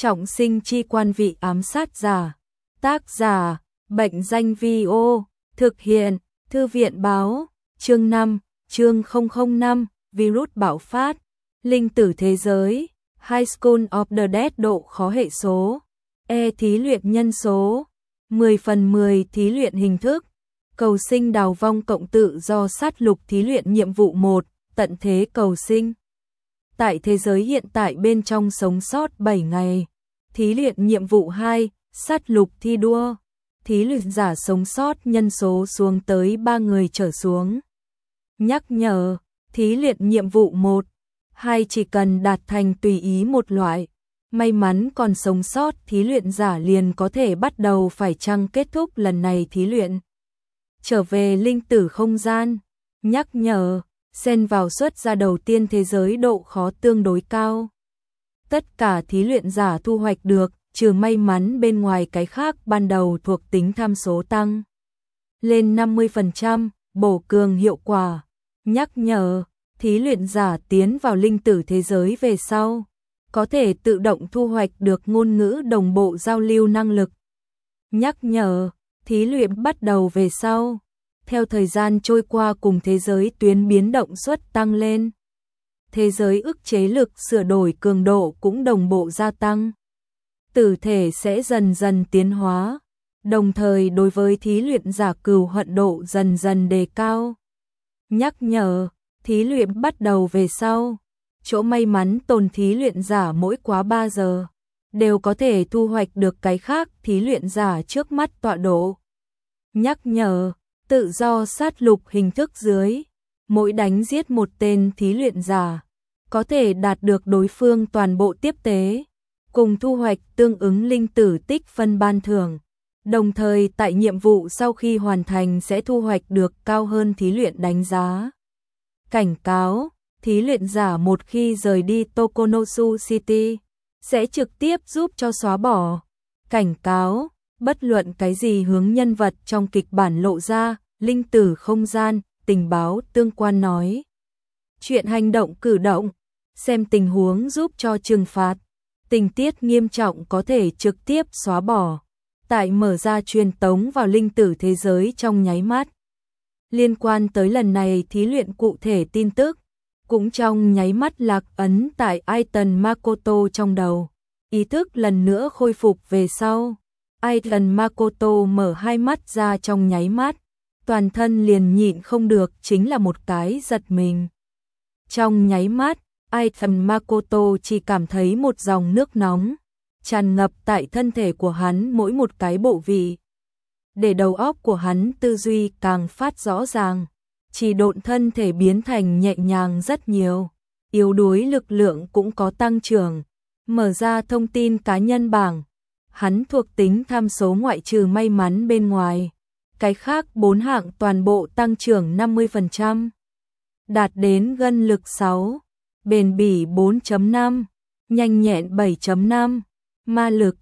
Trọng sinh chi quan vị ám sát giả. Tác giả, Bệnh danh Vi-ô. Thực hiện, Thư viện báo. Chương 5, chương 005, virus bạo phát. Linh tử thế giới. High School of the Dead độ khó hệ số. Thí luyện nhân số. 10/10 thí luyện hình thức. Cầu sinh đào vong cộng tự do sát lục thí luyện nhiệm vụ 1, tận thế cầu sinh. Tại thế giới hiện tại bên trong sống sót 7 ngày. Thí luyện nhiệm vụ 2, sát lục thi đua. Thí luyện giả sống sót nhân số xuống tới 3 người trở xuống. Nhắc nhở, thí luyện nhiệm vụ 1, 2 chỉ cần đạt thành tùy ý một loại. May mắn còn sống sót thí luyện giả liền có thể bắt đầu phải chăng kết thúc lần này thí luyện. Trở về linh tử không gian. Nhắc nhở, xen vào xuất ra đầu tiên thế giới độ khó tương đối cao. Tất cả thí luyện giả thu hoạch được, trừ may mắn bên ngoài cái khác ban đầu thuộc tính tham số tăng lên 50%, bổ cường hiệu quả. Nhắc nhở, thí luyện giả tiến vào linh tử thế giới về sau, có thể tự động thu hoạch được ngôn ngữ đồng bộ giao lưu năng lực. Nhắc nhở, thí luyện bắt đầu về sau, theo thời gian trôi qua cùng thế giới tuyến biến động suất tăng lên. Thế giới ức chế lực sửa đổi cường độ cũng đồng bộ gia tăng. Tử thể sẽ dần dần tiến hóa, đồng thời đối với thí luyện giả cừu hận độ dần dần đề cao. Nhắc nhở, thí luyện bắt đầu về sau, chỗ may mắn tồn thí luyện giả mỗi quá 3 giờ, đều có thể thu hoạch được cái khác thí luyện giả trước mắt tọa độ. Nhắc nhở, tự do sát lục hình thức dưới, mỗi đánh giết một tên thí luyện giả, có thể đạt được đối phương toàn bộ tiếp tế, cùng thu hoạch tương ứng linh tử tích phân ban thưởng. Đồng thời tại nhiệm vụ sau khi hoàn thành sẽ thu hoạch được cao hơn thí luyện đánh giá. Cảnh cáo, thí luyện giả một khi rời đi Tokonosu City, sẽ trực tiếp giúp cho xóa bỏ. Cảnh cáo, bất luận cái gì hướng nhân vật trong kịch bản lộ ra, linh tử không gian, tình báo tương quan nói. Chuyện hành động cử động, xem tình huống giúp cho trừng phạt. Tình tiết nghiêm trọng có thể trực tiếp xóa bỏ. Tại mở ra truyền tống vào linh tử thế giới trong nháy mắt. Liên quan tới lần này thí luyện cụ thể tin tức, cũng trong nháy mắt lạc ấn tại Aiton Makoto trong đầu. Ý thức lần nữa khôi phục về sau. Aiton Makoto mở hai mắt ra trong nháy mắt, toàn thân liền nhịn không được chính là một cái giật mình. Trong nháy mắt, Aiton Makoto chỉ cảm thấy một dòng nước nóng tràn ngập tại thân thể của hắn mỗi một cái bộ vị. Để đầu óc của hắn tư duy càng phát rõ ràng, chỉ độn thân thể biến thành nhẹ nhàng rất nhiều, yếu đuối lực lượng cũng có tăng trưởng. Mở ra thông tin cá nhân bảng, hắn thuộc tính tham số ngoại trừ may mắn bên ngoài, cái khác 4 hạng toàn bộ tăng trưởng 50%. Đạt đến gân lực 6, bền bỉ 4.5, nhanh nhẹn 7.5, ma lực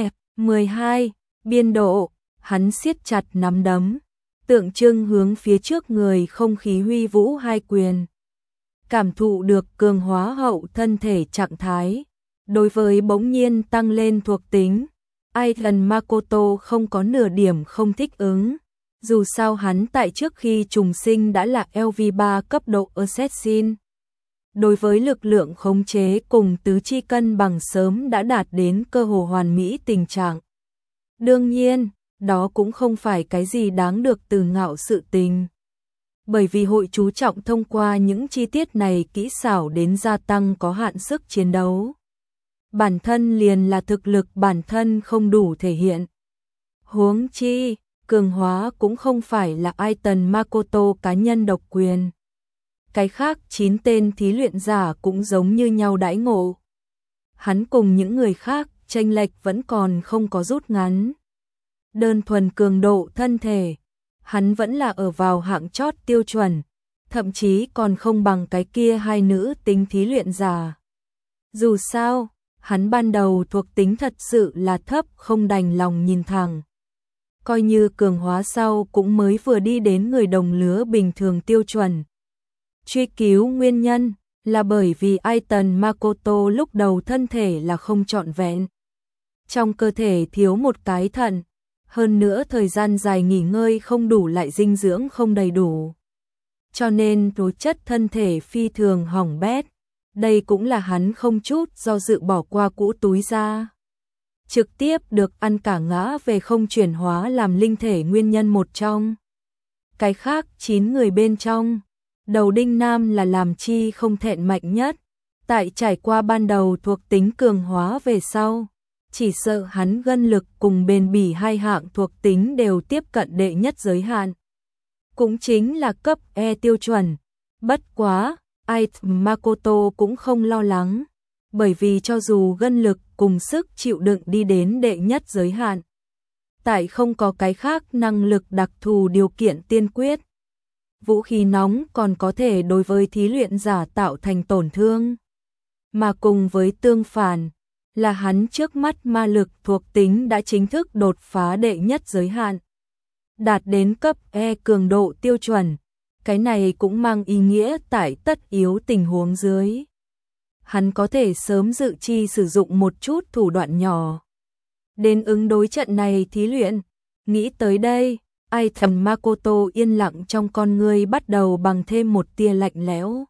12, biên độ, hắn siết chặt nắm đấm, tượng trưng hướng phía trước người không khí huy vũ hai quyền. Cảm thụ được cường hóa hậu thân thể trạng thái, đối với bỗng nhiên tăng lên thuộc tính, Aiton Makoto không có nửa điểm không thích ứng. Dù sao hắn tại trước khi trùng sinh đã là LV3 cấp độ Assassin. Đối với lực lượng khống chế cùng tứ chi cân bằng sớm đã đạt đến cơ hồ hoàn mỹ tình trạng. Đương nhiên, đó cũng không phải cái gì đáng được từ ngạo sự tình. Bởi vì hội chú trọng thông qua những chi tiết này kỹ xảo đến gia tăng có hạn sức chiến đấu. Bản thân liền là thực lực bản thân không đủ thể hiện. Huống chi, cường hóa cũng không phải là Aiton Makoto cá nhân độc quyền. Cái khác 9 tên thí luyện giả cũng giống như nhau đãi ngộ. Hắn cùng những người khác chênh lệch vẫn còn không có rút ngắn. Đơn thuần cường độ thân thể, hắn vẫn là ở vào hạng chót tiêu chuẩn, thậm chí còn không bằng cái kia hai nữ tính thí luyện giả. Dù sao, hắn ban đầu thuộc tính thật sự là thấp không đành lòng nhìn thẳng. Coi như cường hóa sau cũng mới vừa đi đến người đồng lứa bình thường tiêu chuẩn. Truy cứu nguyên nhân là bởi vì Aiton Makoto lúc đầu thân thể là không trọn vẹn, trong cơ thể thiếu một cái thận, hơn nữa thời gian dài nghỉ ngơi không đủ lại dinh dưỡng không đầy đủ. Cho nên tố chất thân thể phi thường hỏng bét, đây cũng là hắn không chút do dự bỏ qua cũ túi ra. Trực tiếp được ăn cả ngã về không chuyển hóa làm linh thể nguyên nhân một trong. Cái khác 9 người bên trong, đầu Đinh Nam là làm chi không thẹn mạnh nhất, tại trải qua ban đầu thuộc tính cường hóa về sau, chỉ sợ hắn gân lực cùng bền bỉ hai hạng thuộc tính đều tiếp cận đệ nhất giới hạn. Cũng chính là cấp E tiêu chuẩn. Bất quá, Makoto cũng không lo lắng, bởi vì cho dù gân lực cùng sức chịu đựng đi đến đệ nhất giới hạn, tại không có cái khác năng lực đặc thù điều kiện tiên quyết. Vũ khí nóng còn có thể đối với thí luyện giả tạo thành tổn thương. Mà cùng với tương phản, là hắn trước mắt ma lực thuộc tính đã chính thức đột phá đệ nhất giới hạn, đạt đến cấp E cường độ tiêu chuẩn. Cái này cũng mang ý nghĩa tại tất yếu tình huống dưới, hắn có thể sớm dự chi sử dụng một chút thủ đoạn nhỏ đến ứng đối trận này thí luyện. Nghĩ tới đây, Makoto yên lặng, trong con ngươi bắt đầu bằng thêm một tia lạnh lẽo,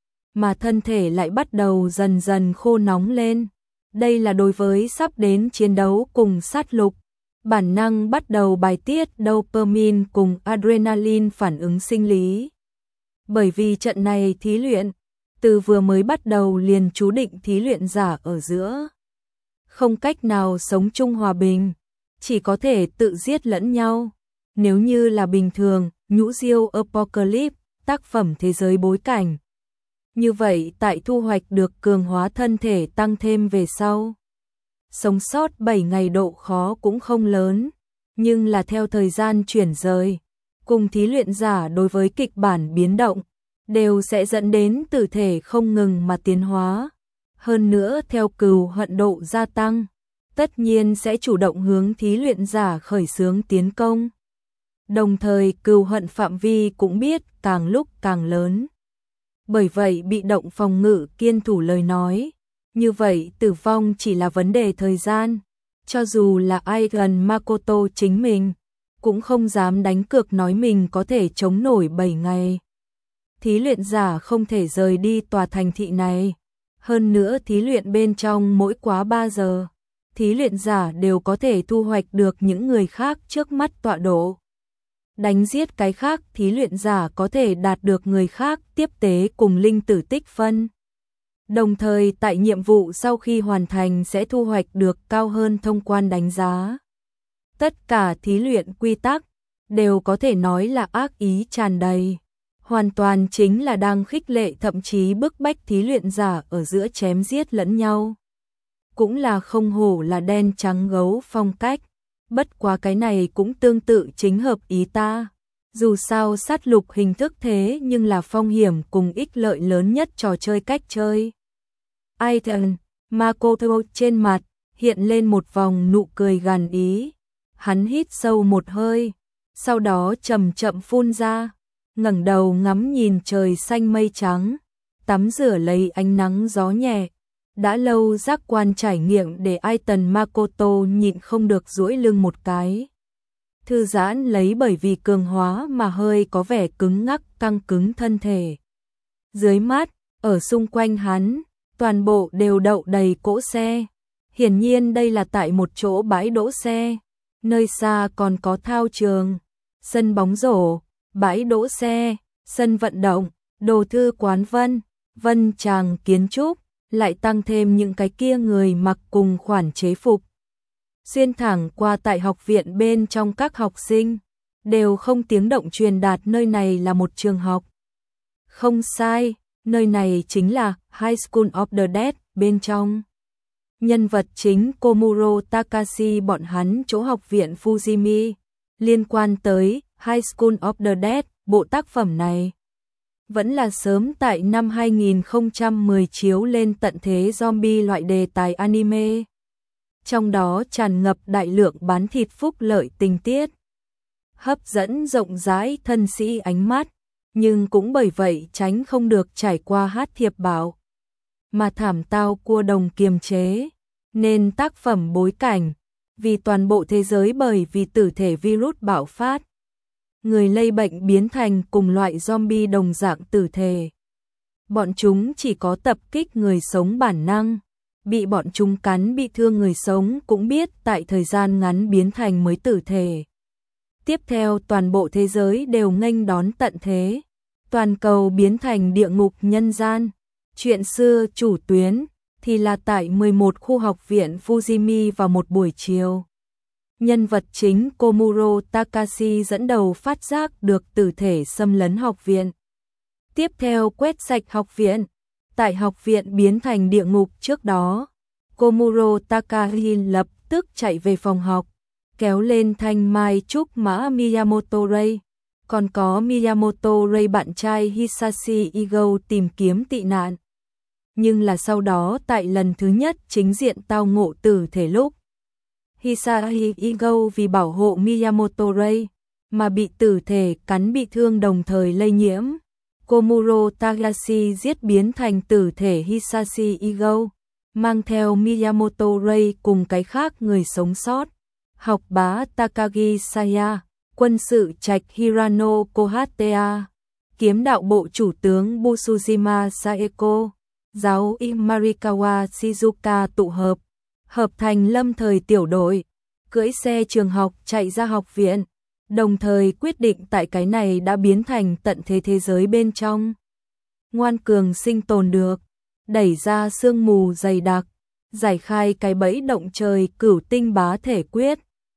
mà thân thể lại bắt đầu dần dần khô nóng lên. Đây là đối với sắp đến chiến đấu cùng sát lục, bản năng bắt đầu bài tiết dopamine cùng adrenaline phản ứng sinh lý. Bởi vì trận này thí luyện, từ vừa mới bắt đầu liền chú định thí luyện giả ở giữa không cách nào sống chung hòa bình, chỉ có thể tự giết lẫn nhau. Nếu như là bình thường, nhũ diêu Apocalypse, tác phẩm thế giới bối cảnh. Như vậy tại thu hoạch được cường hóa thân thể tăng thêm về sau, sống sót 7 ngày độ khó cũng không lớn, nhưng là theo thời gian chuyển rời, cùng thí luyện giả đối với kịch bản biến động, đều sẽ dẫn đến tử thể không ngừng mà tiến hóa. Hơn nữa theo cừu hận độ gia tăng, tất nhiên sẽ chủ động hướng thí luyện giả khởi xướng tiến công. Đồng thời cừu hận phạm vi cũng biết càng lúc càng lớn. Bởi vậy bị động phòng ngự kiên thủ lời nói, như vậy tử vong chỉ là vấn đề thời gian. Cho dù là Makoto chính mình, cũng không dám đánh cược nói mình có thể chống nổi 7 ngày. Thí luyện giả không thể rời đi tòa thành thị này. Hơn nữa thí luyện bên trong mỗi quá 3 giờ, thí luyện giả đều có thể thu hoạch được những người khác trước mắt tọa độ. Đánh giết cái khác thí luyện giả có thể đạt được người khác tiếp tế cùng linh tử tích phân. Đồng thời tại nhiệm vụ sau khi hoàn thành sẽ thu hoạch được cao hơn thông quan đánh giá. Tất cả thí luyện quy tắc đều có thể nói là ác ý tràn đầy. Hoàn toàn chính là đang khích lệ thậm chí bức bách thí luyện giả ở giữa chém giết lẫn nhau. Cũng là không hổ là đen trắng gấu phong cách. Bất quá cái này cũng tương tự chính hợp ý ta. Dù sao sát lục hình thức thế nhưng là phong hiểm cùng ích lợi lớn nhất trò chơi cách chơi. Makoto trên mặt hiện lên một vòng nụ cười gàn ý. Hắn hít sâu một hơi, sau đó chậm chậm phun ra, ngẩng đầu ngắm nhìn trời xanh mây trắng, tắm rửa lấy ánh nắng gió nhẹ. Đã lâu giác quan trải nghiệm để Makoto nhịn không được duỗi lưng một cái. Thư giãn lấy bởi vì cường hóa mà hơi có vẻ cứng ngắc căng cứng thân thể. Dưới mắt, ở xung quanh hắn, toàn bộ đều đậu đầy cỗ xe. Hiển nhiên đây là tại một chỗ bãi đỗ xe. Nơi xa còn có thao trường, sân bóng rổ, bãi đỗ xe, sân vận động, đồ thư quán vân tràng kiến trúc, lại tăng thêm những cái kia người mặc cùng khoản chế phục. Xuyên thẳng qua tại học viện bên trong các học sinh, đều không tiếng động truyền đạt nơi này là một trường học. Không sai, nơi này chính là High School of the Dead bên trong. Nhân vật chính Komuro Takashi bọn hắn chỗ học viện Fujimi. Liên quan tới High School of the Dead, bộ tác phẩm này vẫn là sớm tại năm 2010 chiếu lên tận thế zombie loại đề tài anime. Trong đó tràn ngập đại lượng bán thịt phúc lợi tình tiết, hấp dẫn rộng rãi thân sĩ ánh mắt, nhưng cũng bởi vậy tránh không được trải qua hát thiệp bảo, mà thảm tao cua đồng kiềm chế. Nên tác phẩm bối cảnh, vì toàn bộ thế giới bởi vì tử thể virus bạo phát. Người lây bệnh biến thành cùng loại zombie đồng dạng tử thể. Bọn chúng chỉ có tập kích người sống bản năng, bị bọn chúng cắn bị thương người sống cũng biết tại thời gian ngắn biến thành mới tử thể. Tiếp theo toàn bộ thế giới đều nghênh đón tận thế. Toàn cầu biến thành địa ngục nhân gian. Chuyện xưa chủ tuyến thì là tại 11 khu học viện Fujimi vào một buổi chiều. Nhân vật chính Komuro Takashi dẫn đầu phát giác được tử thể xâm lấn học viện. Tiếp theo quét sạch học viện. Tại học viện biến thành địa ngục trước đó, Komuro Takashi lập tức chạy về phòng học, kéo lên thanh mai trúc mã Miyamoto Rei. Còn có Miyamoto Rei bạn trai Hisashi Igo tìm kiếm tị nạn. Nhưng là sau đó tại lần thứ nhất chính diện tao ngộ tử thể lúc Hisashi Igo vì bảo hộ Miyamoto Rei mà bị tử thể cắn bị thương đồng thời lây nhiễm. Komuro Takashi giết biến thành tử thể Hisashi Igo, mang theo Miyamoto Rei cùng cái khác người sống sót. Học bá Takagi Saya, quân sự trạch Hirano Kohatea, kiếm đạo bộ chủ tướng Busujima Saeko, giáo y Marikawa Shizuka tụ hợp thành lâm thời tiểu đội, cưỡi xe trường học chạy ra học viện, đồng thời quyết định tại cái này đã biến thành tận thế thế giới bên trong. Ngoan cường sinh tồn được, đẩy ra sương mù dày đặc, giải khai cái bẫy động trời cửu tinh bá thể quyết.